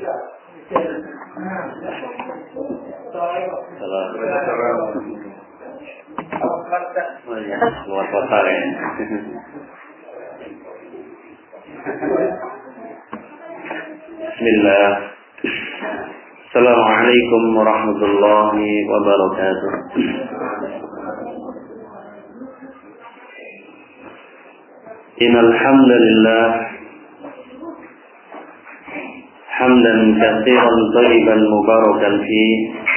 Luar kota ya. Bismillah. Assalamualaikum warahmatullahi wabarakatuh. Innal hamdalillah hamdan katsiran thayyiban mubarakan fi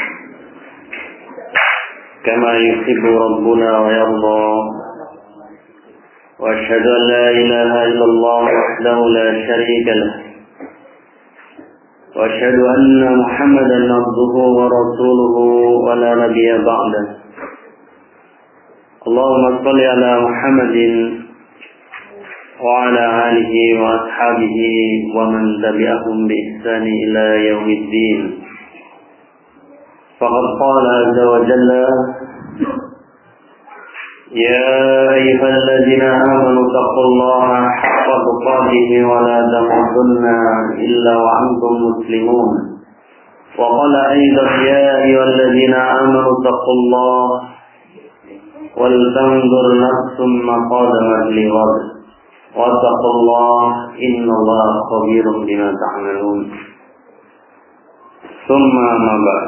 kama yuhibbu rabbuna wa yarda. Wa asyhadu an la ilaha illallah wahdahu la syarika lah. Wa asyhadu anna Muhammadan abduhu wa rasuluhu wa la nabiyya ba'dah. Allahumma shalli ala Muhammadin wa ala alihi wa ashabihi wa man tabi'ahum bi ihsani ila yaumiddin. Faqad qala azza wa jalla ya ayyuhalladzina amanu taqullaha haqqa tuqatih wa la tamutunna illa wa antum muslimun. Wa qala aidan ya ayyuhalladzina amanu taqullaha wal tanzur nafsum ma qaddamat lighad. Wattaqullah innallaha khabirun bima ta'malun. Thumma ma ba'd.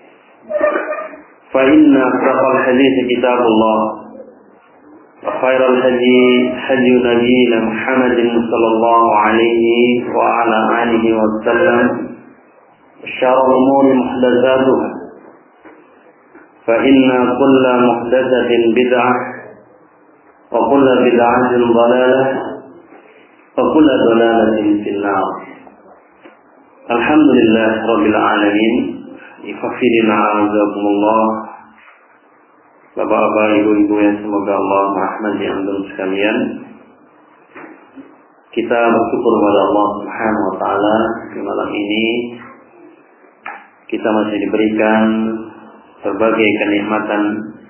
Fa inna asdaqal hadits kitabullah wa khairal hadi hadi nabiyina Muhammadin sallallahu alaihi wa ala alihi wa sallam. Syarrul umuri muhdatsatuha. Fa inna kulla muhdatsatin bid'ah wa kulla bid'atin dhalalah. Fakula dolalatin finnar. Alhamdulillah Rabbil Alamin. Ikhafirina azakumullah. Bapak-bapak, ibu-ibu yang semoga Allah merahmati antum sekalian. Kita bersyukur kepada Allah Subhanahu wa taala di malam ini kita masih diberikan berbagai kenikmatan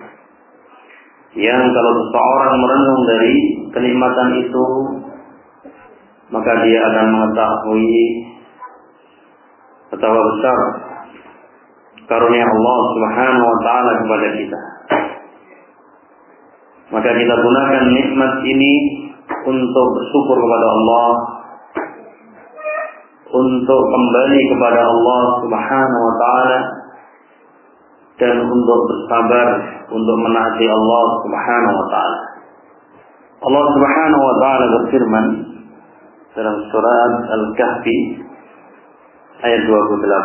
yang kalau seseorang merenung dari kenikmatan itu maka dia akan mengetahui betapa besar karunia Allah Subhanahu wa taala kepada kita. Maka kita gunakan nikmat ini untuk bersyukur kepada Allah, untuk kembali kepada Allah Subhanahu wa taala dan untuk bersabar untuk menaati Allah Subhanahu wa taala. Allah Subhanahu wa taala berfirman dalam surat Al-Kahfi ayat 28.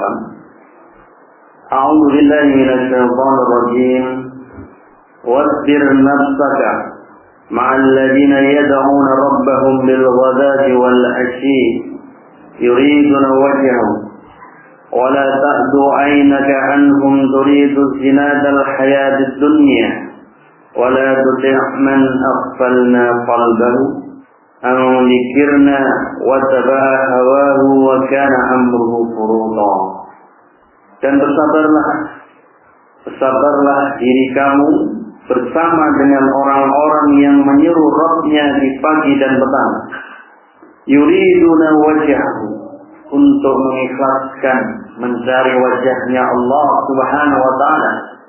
A'udzu billahi minasy syaithanir rajim. Wasbir nafsaka ma'al ladzina yad'una rabbahum bil ghadati wal 'ashyi yuriduna wajhahu wa la ta'du 'aynaka 'anhum turidu zinatal hayatid dunya wa la tuti' man aghfalna qalbahu an dzikirna wa taba'a hawahu wa kana amruhu furuta. Dan bersabarlah diri kamu bersama dengan orang-orang yang menyeru Rabb-nya di pagi dan petang. Yuriduna wajhahu, untuk mengikhlaskan mencari wajahnya Allah Subhanahu wa taala.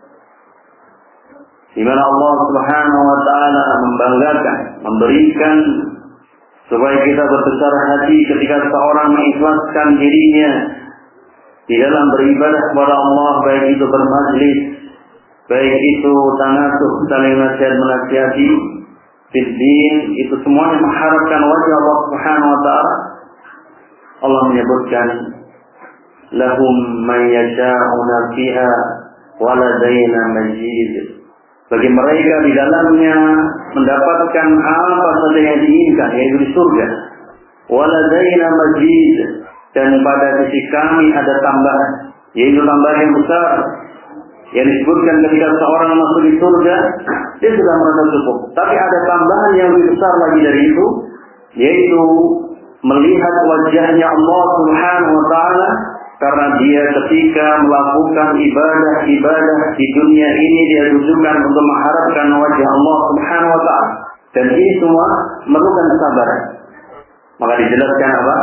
Di mana Allah Subhanahu wa taala membanggakan, memberikan supaya kita berbesar hati ketika seorang mengikhlaskan dirinya di dalam beribadah kepada Allah, baik itu bermajlis, baik itu tanasuh, saling nasihat menasihati, fiddin, itu semuanya mengharapkan wajah Allah Subhanahu wa taala. Allah menyebutkan lahum man yasha'una fiha wa ladaina mazid. Bagi mereka di dalamnya mendapatkan apa saja yang diinginkan, yaitu di surga. Wa ladaina mazid, dan pada sisi kami ada tambahan, yaitu tambahan yang besar yang disebutkan ketika seorang masuk di surga, dia sudah merasa cukup. Tapi ada tambahan yang lebih besar lagi dari itu, yaitu melihat wajahnya Allah Subhanahu wa taala, karena dia ketika melakukan ibadah-ibadah di dunia ini dia tujukan untuk mengharapkan wajah Allah Subhanahu wa taala. Dan ini semua memerlukan kesabaran. Maka dijelaskan apa?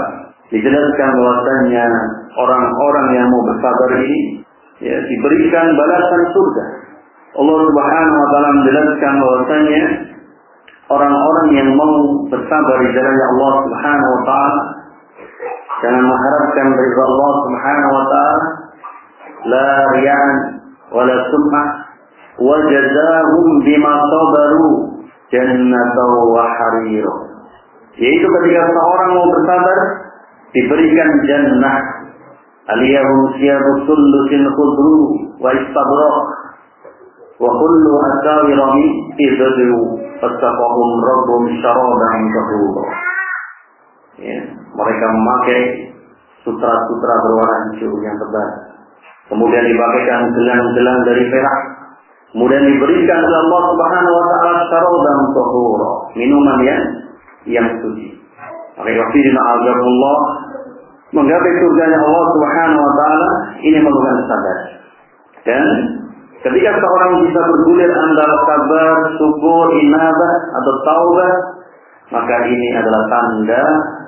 dijelaskan bahwasanya orang-orang yang mau bersabar ini ya diberikan balasan surga. Allah Subhanahu wa taala menjelaskan bahwasanya orang-orang yang mau bersabar di jalannya Allah Subhanahu wa taala jangan mengharapkan ridha Allah Subhanahu wa taala, la riya'an wa la sum'ah, wa jazaahum bima sabaru jannatan wa harira. Yaitu ketika seorang mau bersabar diberikan jannah, aliyahum siyabu sundusin khudru wa istabraq wa kullu asawira min fidru fasaqahum rabbum syaraban tahura. Ya, mereka memakai sutra-sutra berwarna hijau yang tebal, kemudian dipakaikan gelang-gelang dari perak, kemudian diberikan oleh Allah Subhanahu wa taala syaraban tahura, minuman yang suci. Maka wafidina azakumullah, menggapai surganya Allah Subhanahu wa taala ini memerlukan sabar. Dan ketika seorang bisa bergulir antara sabar, syukur, inabah atau taubah, maka ini adalah tanda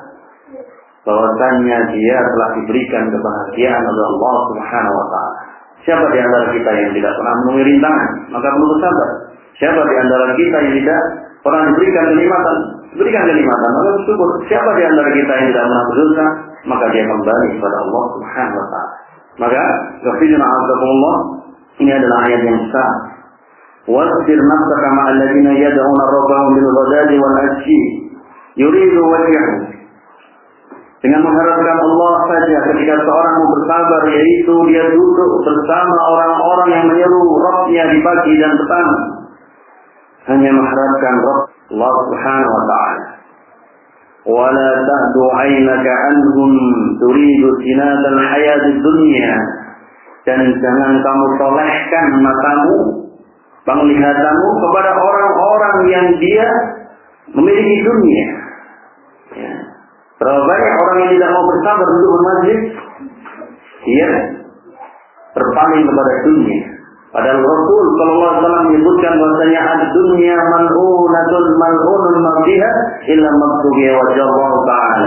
bahwasanya dia telah diberikan kebahagiaan oleh Allah Subhanahu wa taala. Siapa di antara kita yang tidak pernah menemui rintangan, maka perlu bersabar. Siapa di antara kita yang tidak pernah diberikan kenikmatan, maka bersyukur. Siapa di antara kita yang tidak pernah berdosa, maka dia kembali kepada Allah Subhanahu wa taala. Maka wafidina azakumullah, ini adalah ayat yang besar. Wasbir nafsaka ma'al ladzina yad'una rabbahum bil ghadati wal ashi yuridu wajhahu. Dengan mengharapkan Allah saja ketika seorang mau bersabar, yaitu dia duduk bersama orang-orang yang menyeru Rabb-nya di pagi dan petang, hanya mengharapkan Rabb Allah Subhanahu wa ta'ala. Wala ta'du 'ainaka 'anhum turidu zinatal hayatid dunya. Dan jangan kamu tolehkan matamu, penglihatanmu kepada orang-orang yang dia memiliki dunia. Ya. Berapa banyak orang yang tidak mau bersabar untuk bermajlis, dia berpaling kepada dunia. Padahal Rasul sallallahu alaihi wasallam menyebutkan bahwasanya ad-dunya mal'unatun mal'unun ma fiha illa mabtughi wajh Allah taala.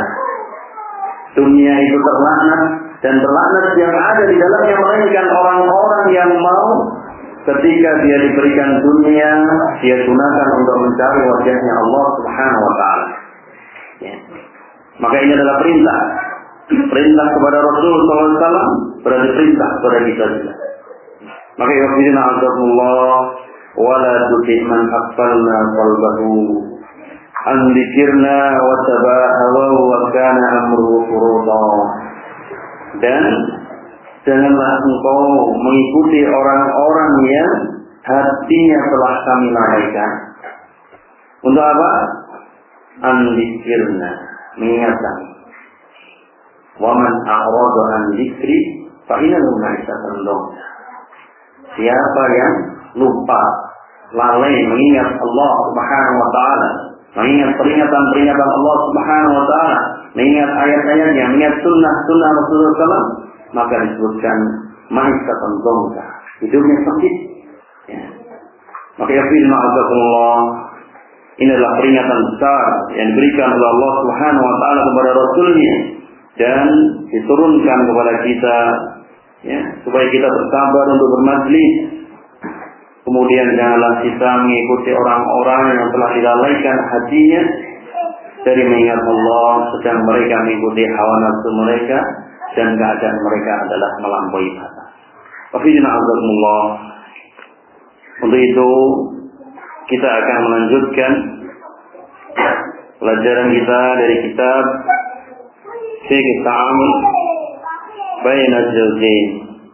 Dunia itu terlaknat dan terlaknat yang ada di dalamnya melainkan orang-orang yang mau ketika dia diberikan dunia dia gunakan untuk mencari wajahnya Allah Subhanahu wa taala. Ya. Maka ini adalah perintah kepada Rasul sallallahu alaihi wasallam, berarti perintah kepada kita juga. Maka yaquluna azabullah wala tuti man aqbalna qalbahu an dzikrna wa tabaha wa kana amruhu furuta. Dan janganlah engkau mengikuti orang-orang yang hatinya telah kami lalaikan. Untuk apa? An dzikrna, mengingatkan. Wa man a'rada an dzikri fa innahu ma'isatan dhanka. Siapa yang lupa, lalai mengingat Allah Subhanahu wa taala, mengingat peringatan-peringatan Allah Subhanahu wa taala, mengingat ayat-ayatnya, mengingat sunnah-sunnah Rasulullah SAW, maka disebutkan ma'isatan dhanka, hidupnya sempit. Ya. Maka ya filma'azakumullah, ini adalah peringatan besar yang diberikan oleh Allah Subhanahu wa taala kepada Rasulnya dan diturunkan kepada kita, ya, supaya kita bersabar untuk bermajlis. Kemudian janganlah kita mengikuti orang-orang yang telah dilalaikan hatinya dari mengingat Allah, sedang mereka mengikuti hawa nafsu mereka dan keadaan mereka adalah melampaui batas. Wafidina azakumullah. Untuk itu kita akan melanjutkan pelajaran kita dari kitab Fiqh Ta'amul Baina Zawjain,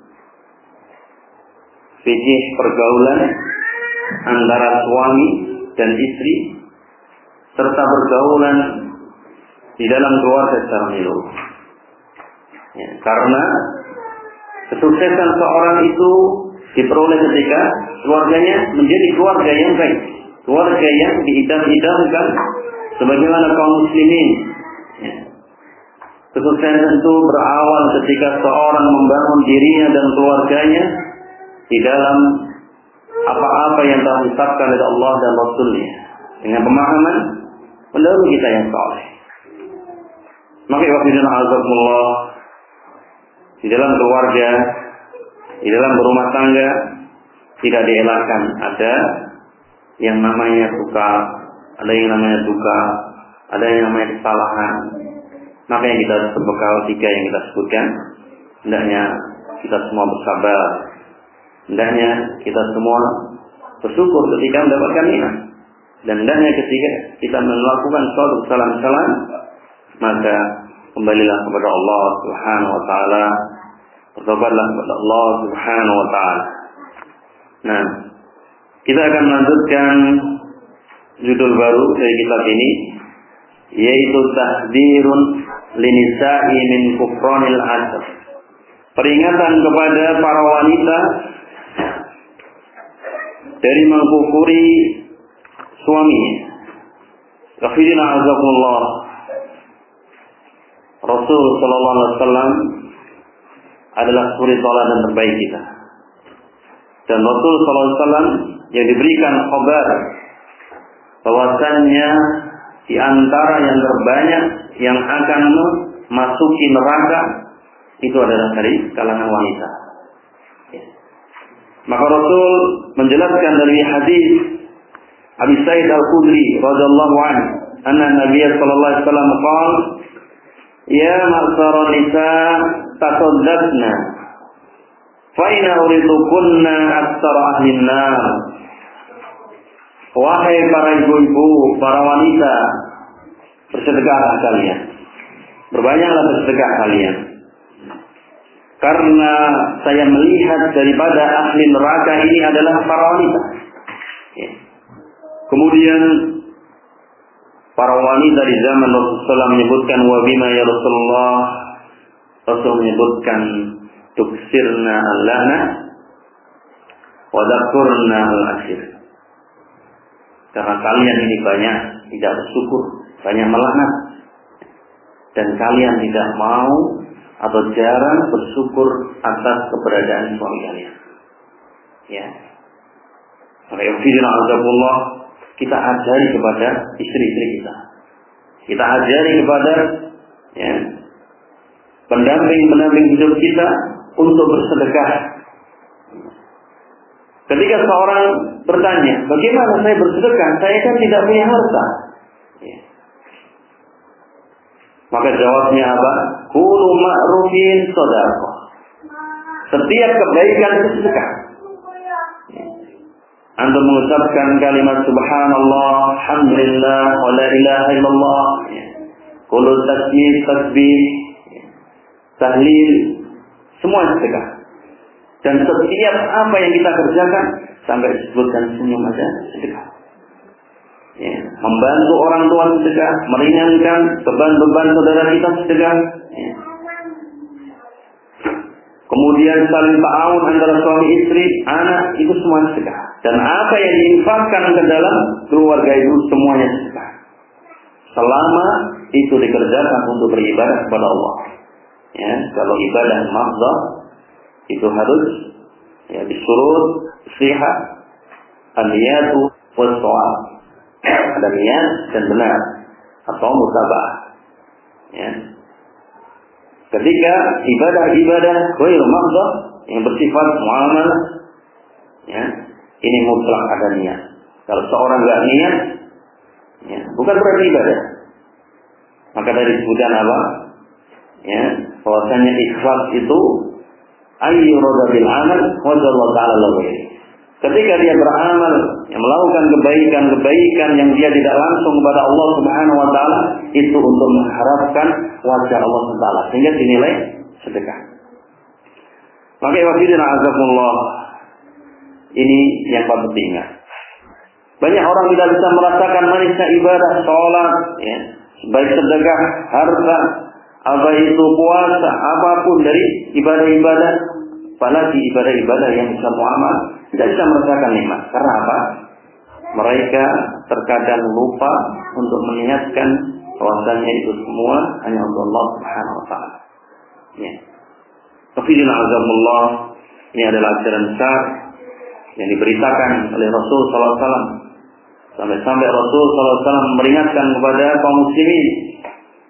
fikih pergaulan antara suami dan istri serta pergaulan di dalam keluarga secara menyeluruh. Ya, karena kesuksesan seorang itu diperoleh ketika keluarganya menjadi keluarga yang baik, keluarga yang diidam-idamkan sebagaimana kaum muslimin. Ya. Kesuksesan itu berawal ketika seorang membangun dirinya dan keluarganya di dalam apa-apa yang telah ditetapkan oleh Allah dan Rasul-Nya dengan pemahaman pendahulu kita yang saleh. Maka wafidina azakumullah, di dalam keluarga, di dalam berumah tangga tidak dielakkan ada yang namanya suka, ada yang namanya duka, ada yang namanya kesalahan. Maka yang kita harus berbekal 3 yang kita sebutkan. Hendaknya kita semua bersabar. Hendaknya kita semua bersyukur ketika mendapatkan nikmat. Dan hendaknya ketika kita melakukan suatu kesalahan-kesalahan, maka kembalilah kepada Allah Subhanahu wa taala. Bertobatlah kepada Allah Subhanahu wa taala. Nah, kita akan melanjutkan judul baru dari kitab ini, yaitu Tahdzirun linisa'i min kufranil asr. Peringatan kepada para wanita dari mengkufuri suaminya. Kafirina azakumullah. Rasul sallallahu alaihi wasallam adalah suri tauladan terbaik kita. Dan Rasul sallallahu alaihi wasallam yang diberikan kabar bahwasannya di antara yang terbanyak yang akan masuki neraka itu adalah dari kalangan wanita. Maka Rasul menjelaskan dari hadis Abi Sa'id Al-Khudri radhiyallahu anhu, anna Nabiy sallallahu alaihi wasallam qala, "Ya ma'syaral nisa tasaddaqna, fa inna uridukunna aktsara ahlin nar." Wahai para ibu-ibu, para wanita, bersedekahlah kalian. Berbanyaklah bersedekah kalian. Karena saya melihat daripada ahli neraka ini adalah para wanita. Kemudian para wanita di zaman Rasulullah menyebutkan wabima ya Rasulullah. Rasul menyebutkan tuksirna al-lana wa dhakurna al-akhir. Karena kalian ini banyak tidak bersyukur, banyak melaknat, dan kalian tidak mau atau jarang bersyukur atas keberadaan suami kalian. Ya. Maka yafidina azakullah, kita ajari kepada istri-istri kita. Kita ajari kepada pendamping-pendamping hidup kita untuk bersedekah. Ketika seorang bertanya, bagaimana saya bersedekah? Saya kan tidak punya harta. Maka jawabnya apa? Kullu ma'rufin shadaqah. Setiap kebaikan itu sedekah. Antum mengucapkan kalimat subhanallah, alhamdulillah, wa la ilaha illallah. Kullu tasbih, tahlil, semua sedekah. Dan setiap apa yang kita kerjakan, sampai disebutkan senyum aja sedekah. Membantu orang tua sedekah, meringankan beban-beban saudara kita sedekah. Kemudian saling ta'awun antara suami istri, anak, itu semua sedekah. Dan apa yang diinfakkan ke dalam keluarga itu semuanya sedekah. Selama itu dikerjakan untuk beribadah kepada Allah. Kalau ibadah mahdhah itu harus disuruh sihat, an-niyatu was-shawab. Ada niat dan benar atau mutabah. Ketika ibadah-ibadah ghair mahdhah yang bersifat muamalah, ini mutlak ada niat. Kalau seorang enggak niat, bukan berarti ibadah. Maka dari sebutan apa? Bahwasanya ikhlas itu ayyurada bil amal wa jalla ta'ala lahu. Ketika dia beramal, yang melakukan kebaikan-kebaikan yang dia tidak langsung kepada Allah Subhanahu wa taala, itu untuk mengharapkan wajah Allah Subhanahu wa taala, sehingga dinilai sedekah. Maka wafidina azakumullah, ini yang patut diingat. Banyak orang tidak bisa merasakan manisnya ibadah, sholat, baik sedekah, harta, apa itu puasa, apapun dari ibadah-ibadah, apalagi ibadah-ibadah yang bisa muamal, tidak bisa merasakan nikmat. Karena apa? Mereka terkadang lupa untuk mengingatkan bahwasanya itu semua hanya untuk Allah Subhanahu wa taala. Kafirina azamullah, ini adalah ajaran besar yang diberitakan oleh Rasul sallallahu alaihi wasallam. Sampai-sampai Rasul sallallahu alaihi wasallam memperingatkan kepada kaum muslimin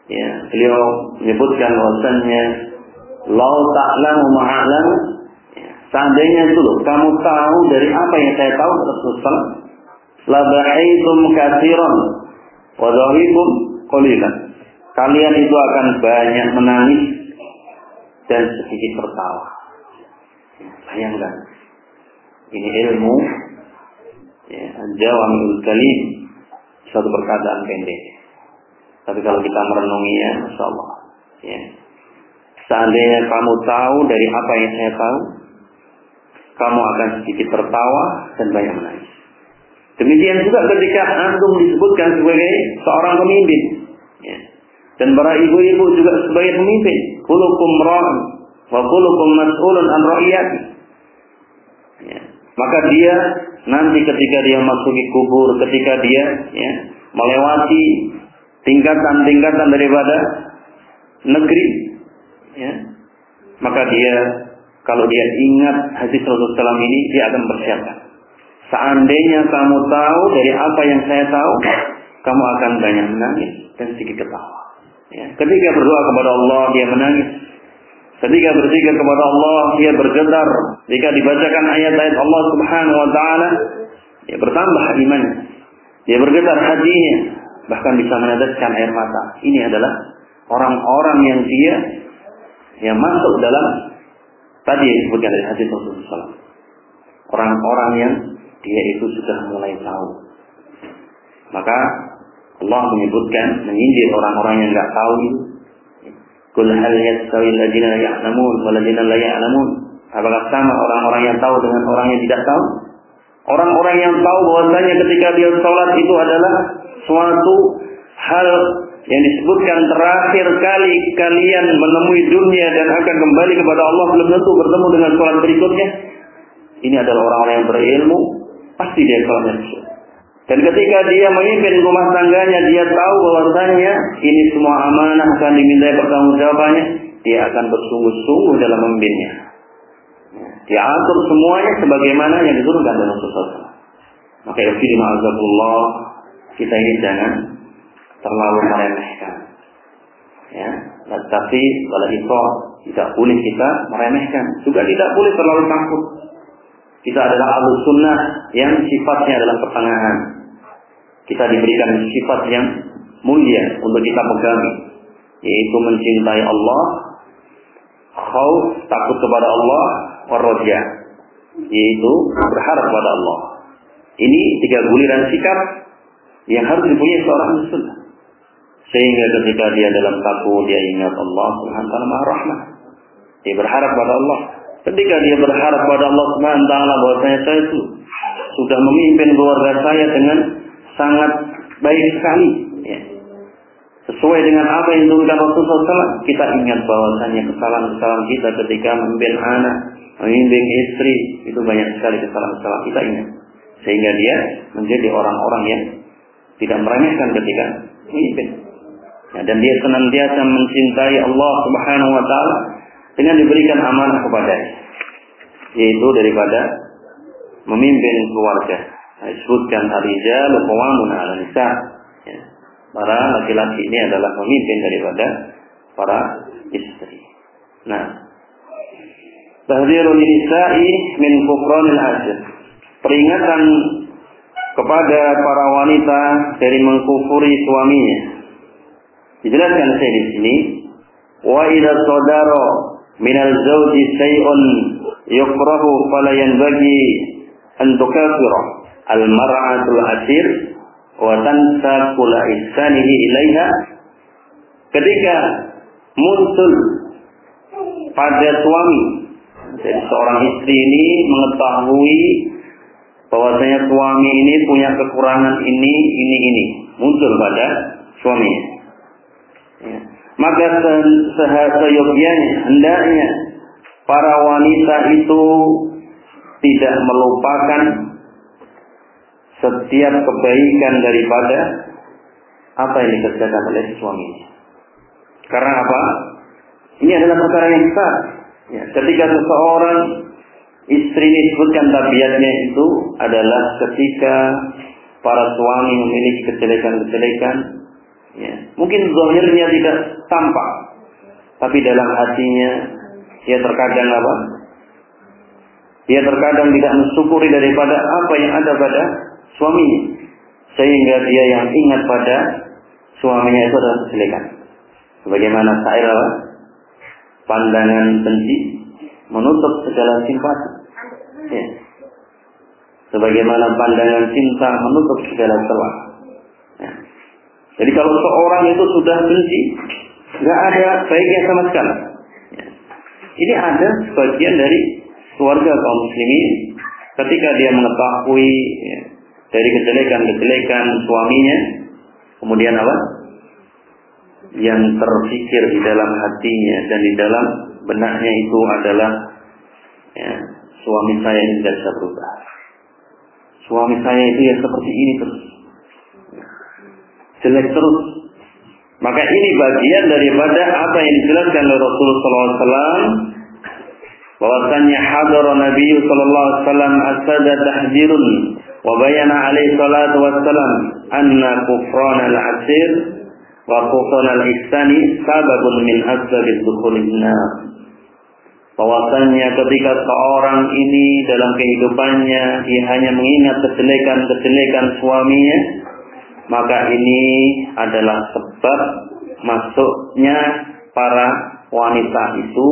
Ya, beliau menyebutkan bahwasannya lau ta'lamu ma'alam, seandainya itu loh, kamu tahu dari apa yang saya tahu, Rasulullah, la bahaitum katsiran wa dhahikum qalilan. Kalian itu akan banyak menangis dan sedikit tertawa. Bayangkan, ini ilmu, ya, jawami'ul kalim, suatu perkataan pendek. Tapi kalau kita merenunginya, Masya Allah, ya, seandainya kamu tahu dari apa yang saya tahu, kamu akan sedikit tertawa dan banyak menangis. Demikian juga ketika antum disebutkan sebagai seorang pemimpin, ya, dan para ibu-ibu juga sebagai pemimpin. Kullukum ra'in wa kullukum mas'ulun an ra'iyati. Ya, maka dia nanti ketika dia masuki kubur, ketika dia, ya, melewati tingkatan-tingkatan daripada negeri, ya, maka dia, kalau dia ingat hadis Rasulullah SAW ini, dia akan bersiapkan. Seandainya kamu tahu dari apa yang saya tahu, kamu akan banyak menangis dan sedikit ketawa. Ya. Ketika berdoa kepada Allah, dia menangis. Ketika berzikir kepada Allah, dia bergetar. Jika dibacakan ayat-ayat Allah Subhanahu Wa Taala, dia bertambah imannya. Dia bergetar hatinya, bahkan bisa meneteskan air mata. Ini adalah orang-orang yang dia, yang masuk dalam tadi yang disebutkan dari hadis Rasulullah SAW. Orang-orang yang dia itu sudah mulai tahu. Maka Allah menyebutkan, menyindir orang-orang yang enggak tahu itu. Qul hal yastawi alladziina ya'lamuun wal ladziina la ya'lamuun. Apakah sama orang-orang yang tahu dengan orang yang tidak tahu? Orang-orang yang tahu bahwasanya ketika dia salat itu adalah suatu hal yang disebutkan terakhir kali kalian menemui dunia dan akan kembali kepada Allah, belum tentu bertemu dengan salat berikutnya. Ini adalah orang-orang yang berilmu, pasti dia salatnya khusyuk. Dan ketika dia memimpin rumah tangganya, dia tahu bahwasanya ini semua amanah akan dimintai pertanggungjawabannya, dia akan bersungguh-sungguh dalam memimpinnya. Dia atur semuanya sebagaimana yang diturunkan oleh Rasulullah. Maka ya ma'azabullah, kita ini jangan terlalu meremehkan. Ya, tapi kalau itu tidak boleh kita meremehkan, juga tidak boleh terlalu takut. Kita adalah ahlus sunnah yang sifatnya adalah pertengahan. Kita diberikan sifat yang mulia untuk kita pegangi, yaitu mencintai Allah, khauf, takut kepada Allah, warroja, yaitu berharap kepada Allah. Ini 3 guliran sikap yang harus dipunyai seorang ahlus sunnah. Sehingga ketika dia dalam takut, dia ingat Allah Subhanahu wa ta'ala Maha Rahman. Dia berharap kepada Allah. Ketika dia berharap kepada Allah Subhanahu wa ta'ala bahwasanya saya itu sudah memimpin keluarga saya dengan sangat baik sekali, ya, sesuai dengan apa yang diturunkan Rasulullah SAW, kita ingat bahwasanya kesalahan-kesalahan kita ketika memimpin anak, memimpin istri, itu banyak sekali kesalahan-kesalahan kita ingat. Sehingga dia menjadi orang-orang yang tidak meremehkan ketika memimpin. Ya, dan dia senantiasa mencintai Allah Subhanahu wa ta'ala dengan diberikan amanah kepadanya, yaitu daripada memimpin keluarga. Disebutkan ar-rijalu qawwamun 'ala nisa. Ya, para laki-laki ini adalah pemimpin daripada para istri. Nah, tahdhirun nisa'i min kufranil ashir. Peringatan kepada para wanita dari mengkufuri suaminya. Dijelaskan saya di sini, wa idza sadara minal zawji shay'un yukrahu fala yanbaghi an tukafira al-mar'atul asir wa tansa kula ihsanihi ilaiha. Ketika muncul pada suami, jadi seorang istri ini mengetahui bahwasanya suami ini punya kekurangan ini, muncul pada suaminya. Ya. Maka seyogianya, hendaknya para wanita itu tidak melupakan setiap kebaikan daripada apa yang dikerjakan oleh suaminya. Karena apa? Ini adalah perkara yang besar. Ya, ketika seseorang istri ini disebutkan tabiatnya itu adalah ketika para suami memiliki kejelekan-kejelekan, Ya, mungkin zahirnya tidak tampak, tapi dalam hatinya dia terkadang apa? Dia terkadang tidak mensyukuri daripada apa yang ada pada suaminya, sehingga dia yang ingat pada suaminya itu adalah kejelekan. Sebagaimana syair apa? Pandangan benci menutup segala simpati. Ya. Sebagaimana pandangan cinta menutup segala celah. Ya. Jadi kalau seorang itu sudah benci, nggak ada baiknya sama sekali. Ya. Ini ada sebagian dari keluarga kaum muslimin ketika dia mengetahui ya, dari kejelekan-kejelekan suaminya, kemudian apa? Yang terfikir di dalam hatinya dan di dalam benaknya itu adalah ya, suami saya ini tidak bisa berubah. Suami saya itu ya seperti ini terus, jelek terus. Maka ini bagian daripada apa yang dijelaskan oleh Rasulullah SAW, bahwasanya hadara Nabi sallallahu alaihi wasallam asada tahdzirun wa bayana alaihi salatu wassalam anna kufran al-asir wa kufran al-ihsani sababun min asbabiz dukhulin nar. Bahwasanya ketika seorang ini dalam kehidupannya dia hanya mengingat kejelekan-kejelekan suaminya, maka ini adalah sebab masuknya para wanita itu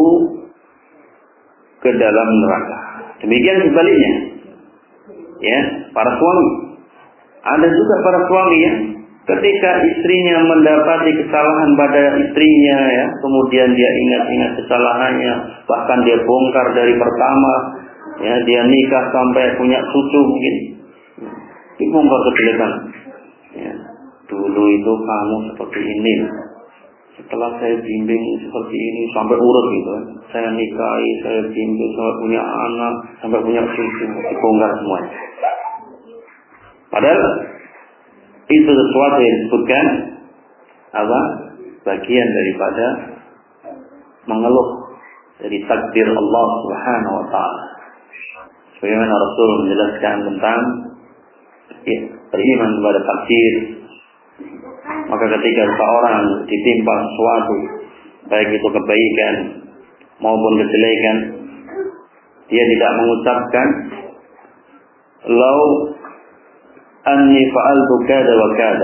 ke dalam neraka. Demikian sebaliknya, ya, para suami. Ada juga para suami ya, ketika istrinya mendapati kesalahan pada istrinya, ya, kemudian dia ingat-ingat kesalahannya, bahkan dia bongkar dari pertama, ya, dia nikah sampai punya cucu mungkin, dibongkar kejelekan. Ya, dulu itu kamu seperti ini. Setelah saya bimbing seperti ini sampai urut gitu, saya nikahi, saya bimbing sampai punya anak, sampai punya cucu, dibongkar semuanya. Padahal itu sesuatu yang disebutkan apa? Bagian daripada mengeluh dari takdir Allah Subhanahu wa taala. Sebagaimana Rasul menjelaskan tentang ya, beriman kepada takdir. Maka ketika seorang ditimpa sesuatu, baik itu kebaikan maupun kejelekan, dia tidak mengucapkan lau anni fa'altu kada wa kada.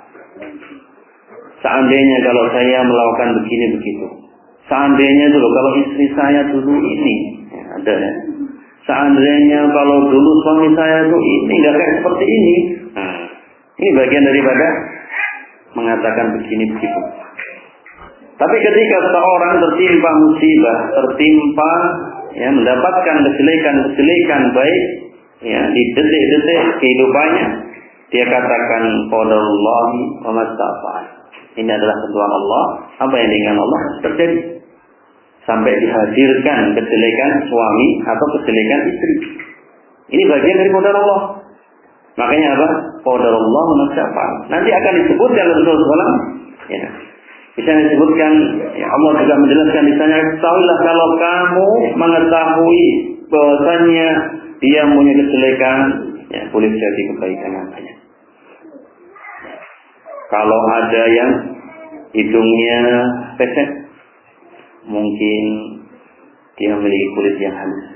Seandainya kalau saya melakukan begini begitu. Seandainya dulu kalau istri saya dulu ini, ya, ada ya. Seandainya kalau dulu suami saya itu ini nggak kayak seperti ini. Nah, ini bagian daripada mengatakan begini begitu. Tapi ketika seorang tertimpa musibah, tertimpa ya mendapatkan kejelekan baik ya di detik-detik kehidupannya, dia katakan qadarullah wa mastafa'al. Ini adalah ketentuan Allah, apa yang diinginkan Allah terjadi. Sampai dihadirkan kejelekan suami atau kejelekan istri. Ini bagian dari qadar Allah. Makanya apa? Qadarullah wa mastafa'al. Nanti akan disebutkan oleh Rasulullah ya. Bisa disebutkan ya, Allah juga menjelaskan di sana, ketahuilah kalau kamu mengetahui bahwasanya dia punya kejelekan, ya boleh jadi kebaikan yang banyak. Kalau ada yang hidungnya pesek, mungkin dia memiliki kulit yang halus.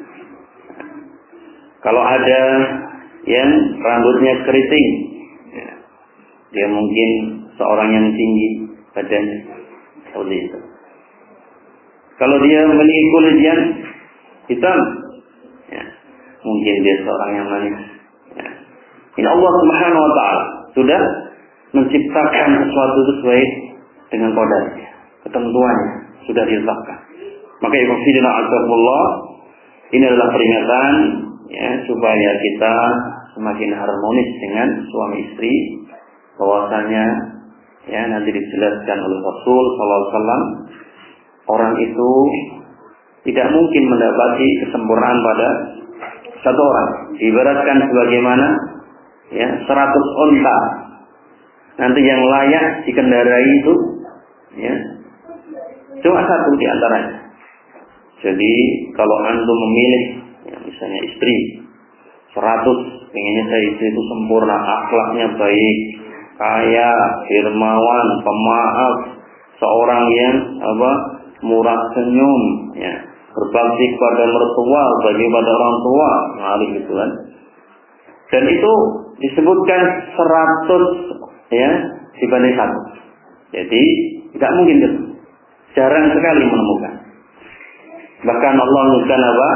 Kalau ada yang rambutnya keriting, ya, dia mungkin seorang yang tinggi badannya, seperti itu. Kalau dia memiliki kulit yang hitam, ya, mungkin dia seorang yang manis. Ya. Ini Allah Subhanahu wa taala sudah menciptakan sesuatu sesuai dengan qadarnya, ketentuannya sudah ditetapkan. Maka ibu fillah azzakumullah, ini adalah peringatan ya supaya kita semakin harmonis dengan suami istri, bahwasanya ya nanti dijelaskan oleh Rasul sallallahu alaihi wasallam, orang itu tidak mungkin mendapati kesempurnaan pada satu orang. Ibaratkan sebagaimana ya 100 unta. Nanti yang layak dikendarai itu ya cuma satu di antaranya. Jadi kalau antum memilih ya, misalnya istri 100, pengennya saya istri itu sempurna, akhlaknya baik, kaya, dermawan, pemaaf, seorang yang murah senyum, ya, berbakti kepada mertua, bagi pada orang tua, ngalih gitu kan. Dan itu disebutkan 100 ya dibanding 1. Jadi tidak mungkin gitu. Jarang sekali menemukan. Bahkan Allah menyebutkan apa?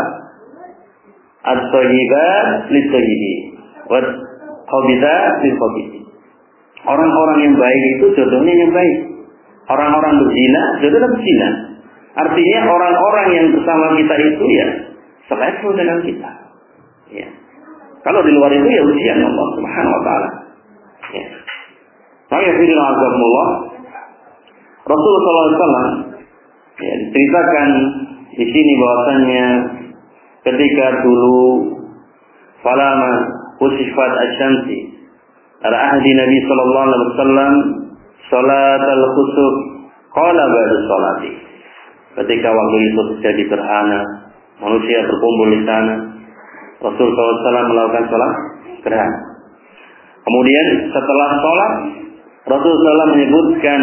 At-thayyibat lit-thayyibi wat khabithat lil-khabithin. Orang-orang yang baik itu jodohnya yang baik. Orang-orang berzina jodohnya berzina. Artinya orang-orang yang bersama kita itu ya selevel dengan kita. Ya. Kalau di luar itu ya ujian Allah Subhanahu wa taala. Ya. Saya firman Allah Rasulullah SAW ya, diceritakan di sini bahwasanya ketika dulu falama usifat asy-syamsi ala ahdi Nabi sallallahu alaihi wasallam salat al-khusuf qala ba'da salati. Ketika waktu itu terjadi gerhana, manusia berkumpul di sana, Rasulullah SAW melakukan salat gerhana. Kemudian setelah salat Rasulullah SAW menyebutkan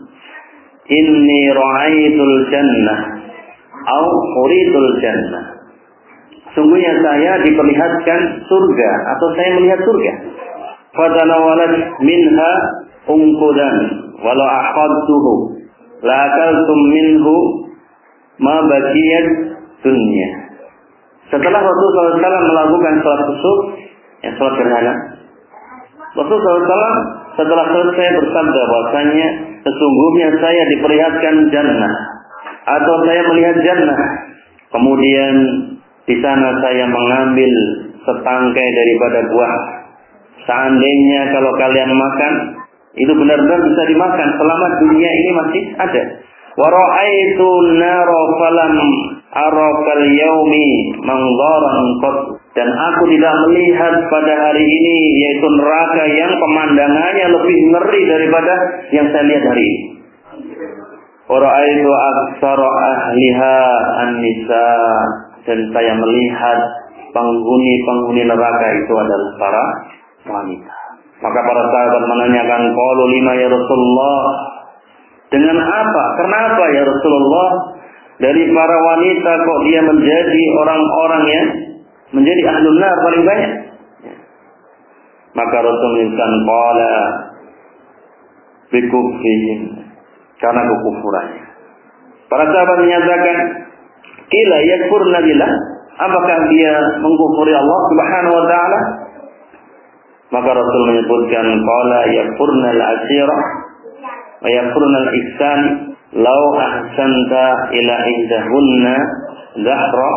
inni ra'aitul jannah au uritul jannah. Sungguhnya saya diperlihatkan surga atau saya melihat surga. Fatanawalat minha unqudan walau akhadtuhu la akaltum minhu ma baqiyat dunya. Setelah Rasulullah SAW melakukan salat kusuf, ya salat gerhana, Rasulullah SAW setelah selesai bersabda bahwasanya sesungguhnya saya diperlihatkan jannah atau saya melihat jannah. Kemudian di sana saya mengambil setangkai daripada buah. Seandainya kalau kalian makan, itu benar-benar bisa dimakan selama dunia ini masih ada. Wa ra'aitu nara falam arakal yaumi manzaran qat. Dan aku tidak melihat pada hari ini yaitu neraka yang pemandangannya lebih ngeri daripada yang saya lihat hari ini. Wa ra'aitu aktsara ahliha an-nisa. Dan saya melihat penghuni neraka itu adalah para wanita. Maka para sahabat menanyakan, qalu lima ya Rasulullah? Dengan apa? Kenapa ya Rasulullah? Dari para wanita kok dia menjadi orang-orang yang menjadi ahlun nar paling banyak? Maka Rasul menyebutkan qala bikufrihim, karena kekufurannya. Para sahabat menyatakan, qila yakfurna billah, apakah dia mengkufuri Allah Subhanahu wa taala? Maka Rasul menyebutkan qala yakfurna al-asirah wa yakfurna al-ihsan law ahsanta ila ihdahunna dhahra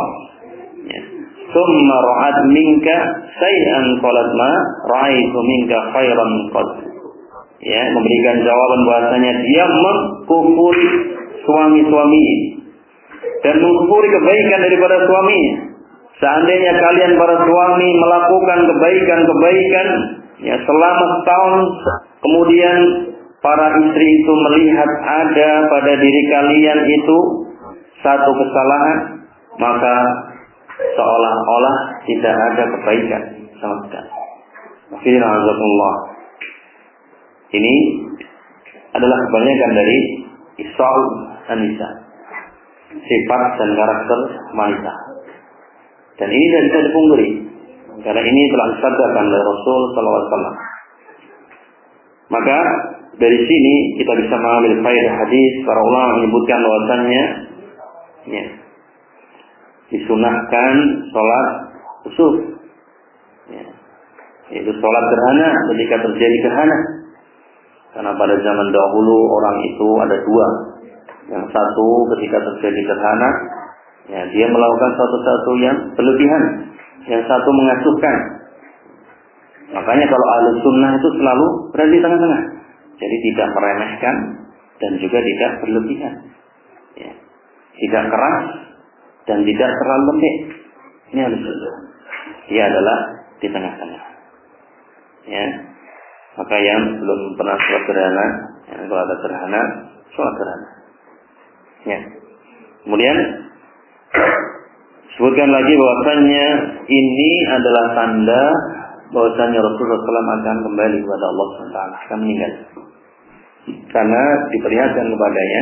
thumma ra'at minka shay'an qalat ma ra'aitu minka khairan qad. Ya, memberikan jawaban bahasanya dia mengkufuri suami-suami dan mengkufuri kebaikan daripada suaminya. Seandainya kalian para suami melakukan kebaikan-kebaikan ya selama setahun, kemudian para istri itu melihat ada pada diri kalian itu satu kesalahan, maka seolah-olah tidak ada kebaikan sama sekali. Alhamdulillah. Ini adalah kebanyakan dari Isal An-Nisa, sifat dan karakter wanita. Dan ini tidak bisa dipungkiri, karena ini telah disabdakan oleh Rasul SAW. Maka dari sini kita bisa mengambil faedah hadis. Para ulama menyebutkan bahwasannya ya, disunahkan sholat kusuf, ya, yaitu sholat gerhana ketika terjadi gerhana. Karena pada zaman dahulu orang itu ada dua. Yang satu ketika terjadi gerhana, ya, dia melakukan sesuatu yang berlebihan. Yang satu mengasuhkan. Makanya kalau Ahlus Sunnah itu selalu berada di tengah-tengah. Jadi tidak meremehkan dan juga tidak berlebihan. Ya. Tidak keras dan tidak terlalu lembek. Ini Ahlus Sunnah. Dia adalah di tengah-tengah. Ya. Maka yang belum pernah sholat gerhana, ya, kalau ada gerhana, sholat gerhana. Ya. Kemudian sebutkan lagi bahwasanya ini adalah tanda bahwasanya Rasulullah SAW akan kembali kepada Allah SWT, akan meninggal. Karena diperlihatkan kepadanya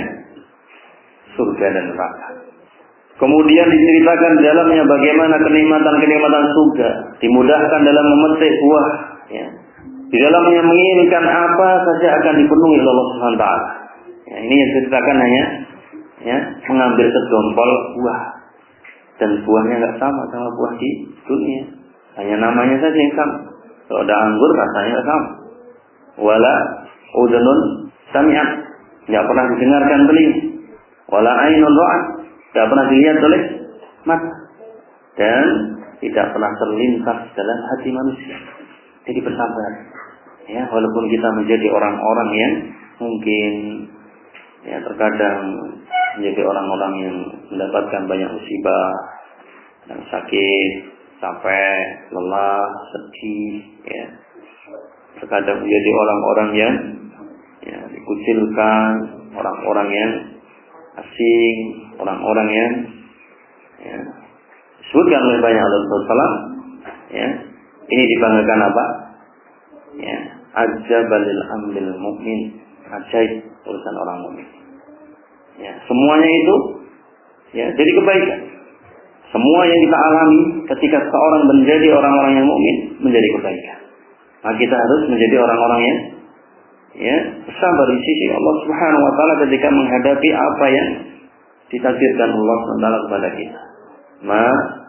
surga dan neraka. Kemudian diceritakan di dalamnya bagaimana kenikmatan-kenikmatan surga, dimudahkan dalam memetik buah, ya. Di dalamnya menginginkan apa saja akan dipenuhi oleh Allah SWT. Ya, ini yang diceritakan hanya ya, mengambil sedompol buah, dan buahnya nggak sama buah di dunia, hanya namanya saja yang sama. Kalau ada anggur rasanya nggak sama. Wala udhunun sami'at, nggak pernah didengarkan telinga. Wala ainun ra'at, nggak pernah dilihat oleh mata, dan tidak pernah terlintas dalam hati manusia. Jadi bersabar, ya, walaupun kita menjadi orang-orang yang mungkin ya terkadang menjadi orang-orang yang mendapatkan banyak musibah dan sakit, capek, lelah, sedih, ya. Terkadang menjadi orang-orang yang ya, dikucilkan, orang-orang yang asing, orang-orang yang ya, disebutkan oleh banyak Rasulullah. Ya, ini dibanggakan apa? Ya, ajabalil amril mu'min, ajaib urusan orang mukmin. Ya, semuanya itu ya jadi kebaikan. Semua yang kita alami ketika seorang menjadi orang-orang yang mukmin menjadi kebaikan. Nah, kita harus menjadi orang-orang yang ya bersabar di sisi Allah Subhanahu wa taala ketika menghadapi apa yang ditakdirkan Allah SWT kepada kita. Ma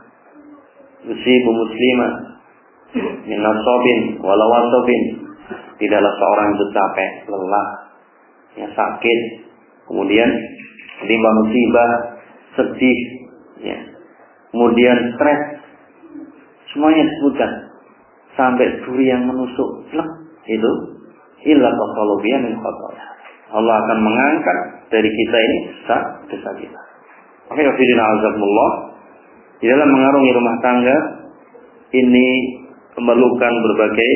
yusibu musliman min nasabin wala wasabin, tidaklah seorang itu capek, lelah, ya sakit, kemudian menimpa musibah, sedih, ya, kemudian stres, semuanya disebutkan sampai duri yang menusuk, itu illa qasalubiyah min khataya. Allah akan mengangkat dari kita ini dosa kita. Oke, wafidina azakumullah. Di dalam mengarungi rumah tangga ini memerlukan berbagai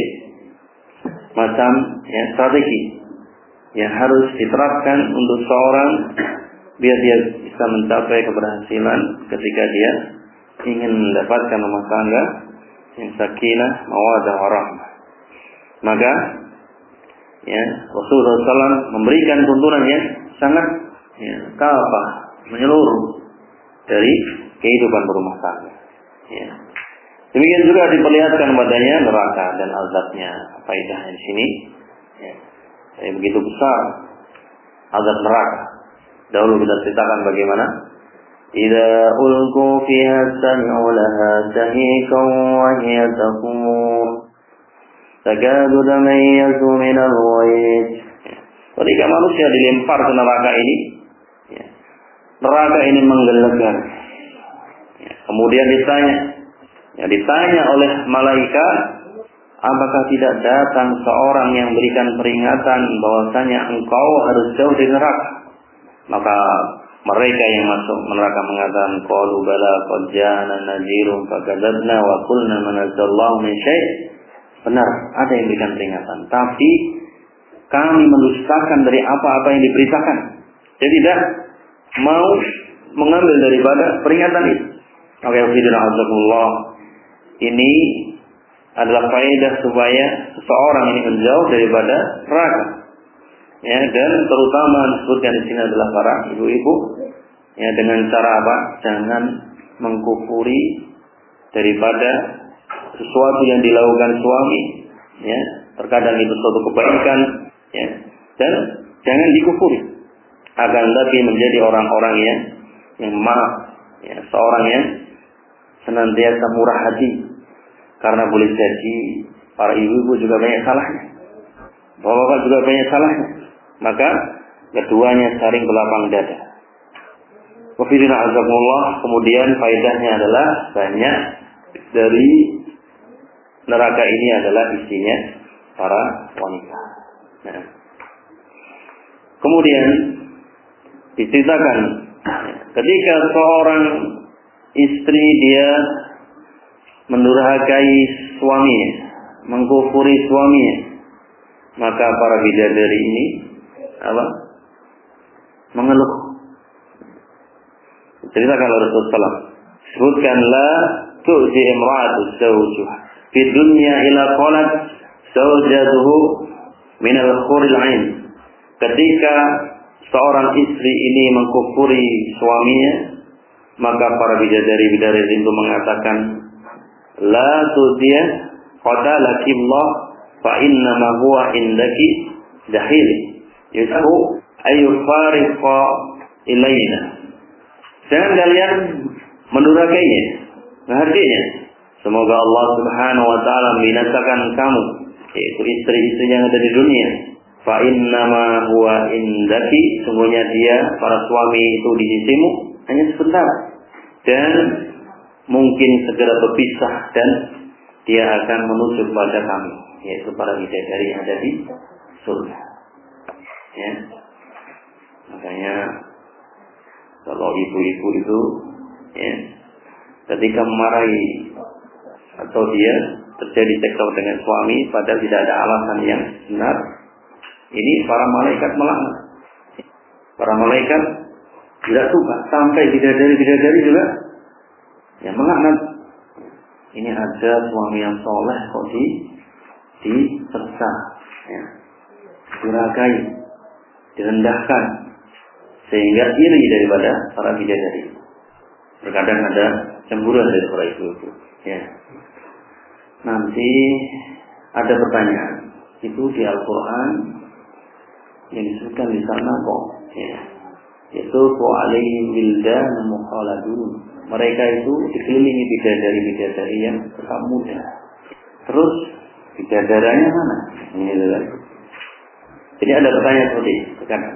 macam ya, strategi yang harus diterapkan untuk seorang biar dia bisa mencapai keberhasilan ketika dia ingin mendapatkan rumah tangga yang sakinah, mawaddah, warahmah. Maka ya, Rasulullah SAW memberikan tuntunan yang sangat ya, kafah, menyeluruh dari kehidupan berumah tangga. Ya. Demikian juga diperlihatkan padanya neraka dan azabnya. Faedahnya di sini ya, begitu besar azab neraka. Dahulu kita ceritakan bagaimana idza ulqu fiha sami'u laha shahiqan wa hiya taqur takadu tamayyazu min al-ghayz. Ketika manusia dilempar ke neraka ini, ya, neraka ini menggelegar. Ya, kemudian ditanya oleh malaikat, apakah tidak datang seorang yang berikan peringatan bahwasanya engkau harus jauh dari neraka? Maka mereka yang masuk neraka mengatakan, qalu bala qad ja'ana nadhirun fakadzabna wa qulna ma nazzallahu min syai'. Benar, ada yang berikan peringatan, tapi kami mendustakan dari apa-apa yang diberitakan. Jadi tidak mau mengambil daripada peringatan itu. Oke, alhamdulillah. Ini adalah faedah supaya seseorang ini menjauh daripada neraka. Ya, dan terutama disebutkan di sini adalah para ibu-ibu. Ya, dengan cara apa? Jangan mengkufuri daripada sesuatu yang dilakukan suami. Ya, terkadang itu suatu kebaikan. Ya, dan jangan dikufuri. Akan tapi menjadi orang-orang yang maaf. Ya, seorang yang senantiasa murah hati. Karena boleh jadi para ibu-ibu juga banyak salahnya, bapak-bapak juga banyak salahnya. Maka keduanya saling berlapang dada. Wafidina azakumullah. Kemudian faedahnya adalah banyak dari neraka ini adalah isinya para wanita. Nah, kemudian diceritakan ketika seorang istri dia mendurhakai suaminya, mengkufuri suaminya, maka para bidadari ini apa? Mengeluh. Ceritakan oleh Rasulullah SAW. Sebutkan la tu'zi imra'atu zawjuha. fi dunya ila qalat zawjatuhu min al-khuril 'ain. Ketika seorang istri ini mengkufuri suaminya, maka para bidadari-bidadari itu mengatakan, la tu'tiya qatalaki Allah fa innama huwa indaki dahil yasahu ayyufariqa ilayna. Jangan kalian mendurhakainya, menghargainya. Semoga Allah Subhanahu wa taala membinasakan kamu, yaitu istri-istri yang ada di dunia. Fa innama huwa indaki, sungguhnya dia, para suami itu di sisimu hanya sebentar, dan mungkin segera berpisah, dan dia akan menuju kepada kami, yaitu para bidadari yang ada di surga. Ya. Makanya kalau ibu-ibu itu, ya, ketika memarahi atau dia terjadi cekcok dengan suami padahal tidak ada alasan yang benar, ini para malaikat melaknat. Para malaikat tidak suka, sampai bidadari-bidadari juga yang melaknat. Ini ada suami yang soleh kok disersa, ya, diragai, direndahkan, sehingga iri daripada para bidadari. Terkadang ada cemburuan dari para ibu-ibu. Ya. Nanti ada pertanyaan, itu di Al-Quran yang disebutkan di sana kok, ya, yaitu alaihim wildan mukhalladun. Mereka itu dikelilingi bidadari-bidadari yang tetap muda. Terus bidadaranya mana? Ini adalah. Jadi ada pertanyaan seperti itu.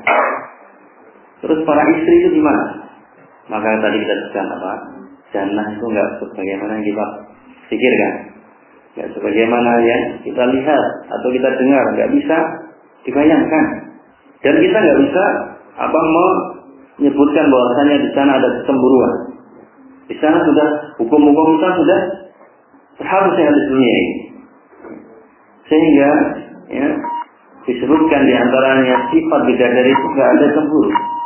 Terus para istri itu di mana? Maka tadi kita sebutkan apa? Jannah itu enggak sebagaimana yang kita pikirkan, enggak sebagaimana yang kita lihat atau kita dengar, enggak bisa dibayangkan. Dan kita enggak bisa menyebutkan bahwasanya di sana ada kecemburuan. Di sana sudah hukum-hukum kita sudah seharusnya di dunia ini. Sehingga, ya, disebutkan di antaranya sifat bidadari itu enggak ada cemburu.